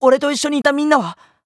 俺と一緒にいたみんなは